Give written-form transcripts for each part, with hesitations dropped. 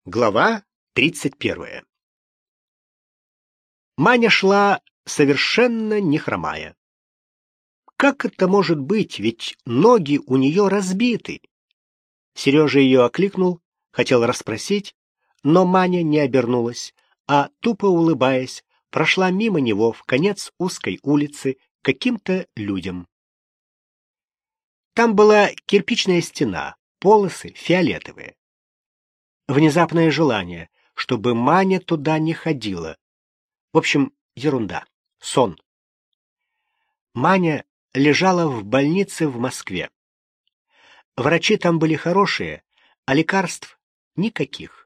Глава 31. Маня шла совершенно не хромая. Как это может быть, ведь ноги у нее разбиты? Сережа ее окликнул, хотел расспросить, но Маня не обернулась, а, тупо улыбаясь, прошла мимо него в конец узкой улицы к каким-то людям. Там была кирпичная стена, полосы фиолетовые. Внезапное желание, чтобы Маня туда не ходила. В общем, ерунда. Сон. Маня лежала в больнице в Москве. Врачи там были хорошие, а лекарств никаких.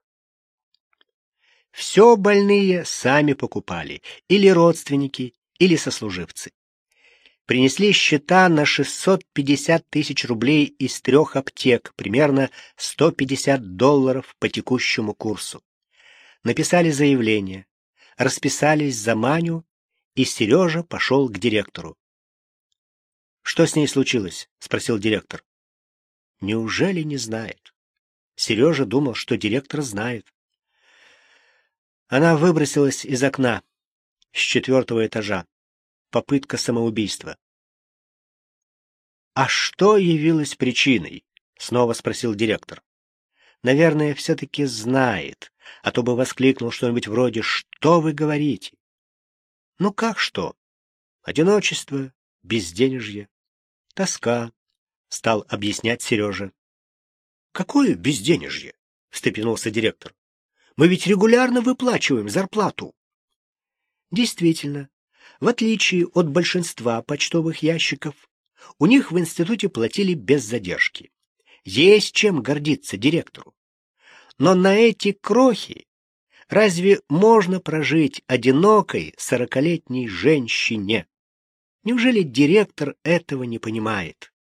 Все больные сами покупали, или родственники, или сослуживцы. Принесли счета на 650 тысяч рублей из 3 аптек, примерно $150 по текущему курсу. Написали заявление, расписались за Маню, и Сережа пошел к директору. «Что с ней случилось?» — спросил директор. Неужели не знает? Сережа думал, что директор знает. Она выбросилась из окна с 4-го этажа. Попытка самоубийства. «А что явилось причиной?» — снова спросил директор. «Наверное, все-таки знает, а то бы воскликнул что-нибудь вроде «Что вы говорите?» «Ну как что? Одиночество, безденежье, тоска», — стал объяснять Сережа. «Какое безденежье?» — встрепенулся директор. «Мы ведь регулярно выплачиваем зарплату». Действительно, в отличие от большинства почтовых ящиков, у них в институте платили без задержки. Есть чем гордиться директору. Но на эти крохи разве можно прожить одинокой 40-летней женщине? Неужели директор этого не понимает?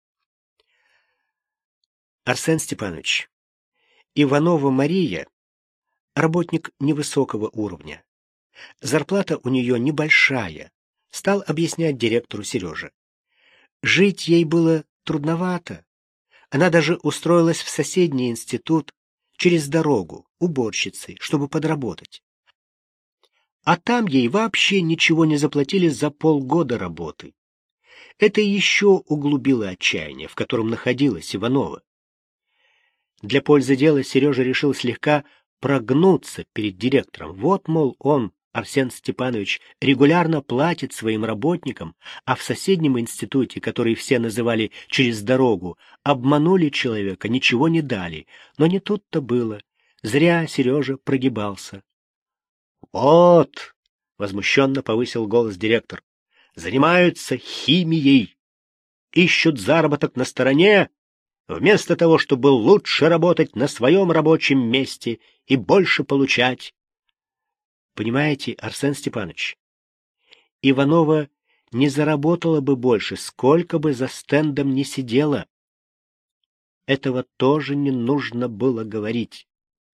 Арсен Степанович, Иванова Мария — работник невысокого уровня. Зарплата у нее небольшая, стал объяснять директору Сережа. Жить ей было трудновато. Она даже устроилась в соседний институт через дорогу, уборщицей, чтобы подработать. А там ей вообще ничего не заплатили за полгода работы. Это еще углубило отчаяние, в котором находилась Иванова. Для пользы дела Сережа решил слегка прогнуться перед директором. Вот, мол, он, Арсен Степанович, регулярно платит своим работникам, а в соседнем институте, который все называли «через дорогу», обманули человека, ничего не дали. Но не тут-то было. Зря Сережа прогибался. «Вот!» — возмущенно повысил голос директор. «Занимаются химией, ищут заработок на стороне, вместо того, чтобы лучше работать на своем рабочем месте и больше получать». Понимаете, Арсен Степанович, Иванова не заработала бы больше, сколько бы за стендом ни сидела. Этого тоже не нужно было говорить.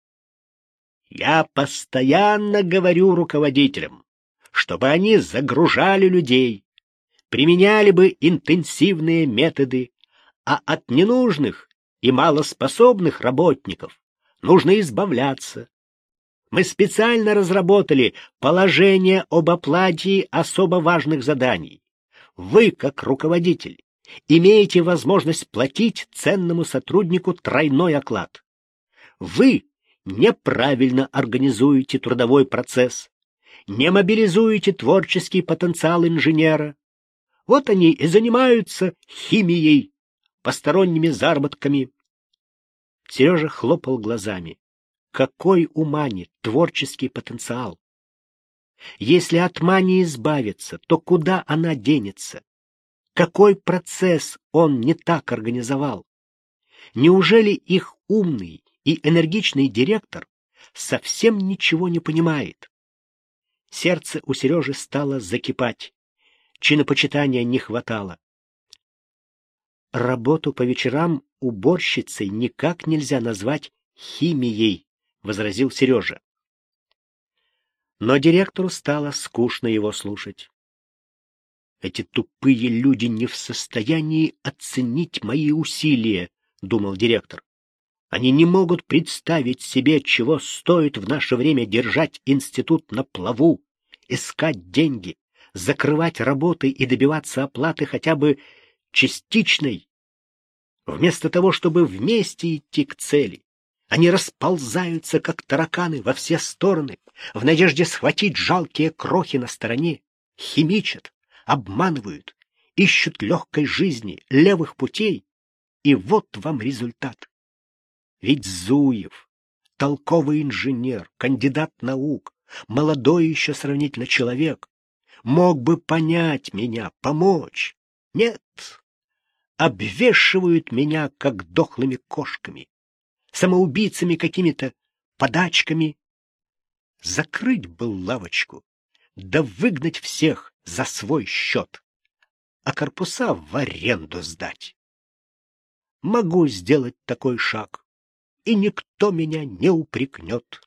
Я постоянно говорю руководителям, чтобы они загружали людей, применяли бы интенсивные методы, а от ненужных и малоспособных работников нужно избавляться. Мы специально разработали положение об оплате особо важных заданий. Вы, как руководитель, имеете возможность платить ценному сотруднику тройной оклад. Вы неправильно организуете трудовой процесс, не мобилизуете творческий потенциал инженера. Вот они и занимаются химией, посторонними заработками. Сережа хлопал глазами. Какой у Мани творческий потенциал? Если от Мани избавиться, то куда она денется? Какой процесс он не так организовал? Неужели их умный и энергичный директор совсем ничего не понимает? Сердце у Сережи стало закипать. Чинопочитания не хватало. Работу по вечерам уборщицей никак нельзя назвать химией, — возразил Сережа. Но директору стало скучно его слушать. «Эти тупые люди не в состоянии оценить мои усилия», — думал директор. Они не могут представить себе, чего стоит в наше время держать институт на плаву, искать деньги, закрывать работы и добиваться оплаты хотя бы частичной. Вместо того, чтобы вместе идти к цели, они расползаются, как тараканы, во все стороны, в надежде схватить жалкие крохи на стороне, химичат, обманывают, ищут легкой жизни, левых путей, и вот вам результат. Ведь Зуев, толковый инженер, кандидат наук, молодой еще сравнительно человек, мог бы понять меня, помочь. Нет, обвешивают меня, как дохлыми кошками, самоубийцами какими-то, подачками. Закрыть бы лавочку, да выгнать всех за свой счет, а корпуса в аренду сдать. Могу сделать такой шаг, и никто меня не упрекнет.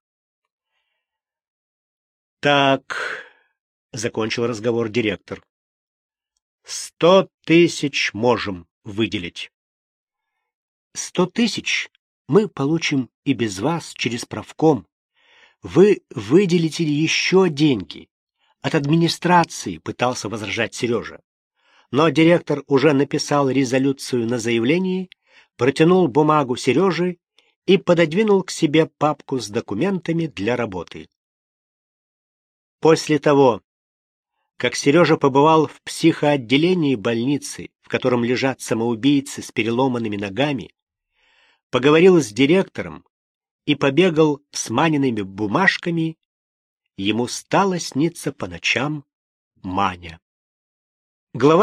Так, — закончил разговор директор, — 100 тысяч можем выделить. 100 тысяч мы получим и без вас через правком. Вы выделите еще деньги. От администрации, пытался возражать Сережа. Но директор уже написал резолюцию на заявлении, протянул бумагу Сереже и пододвинул к себе папку с документами для работы. После того, как Сережа побывал в психоотделении больницы, в котором лежат самоубийцы с переломанными ногами, поговорил с директором и побегал с Маниными бумажками, ему стало сниться по ночам Маня. Глава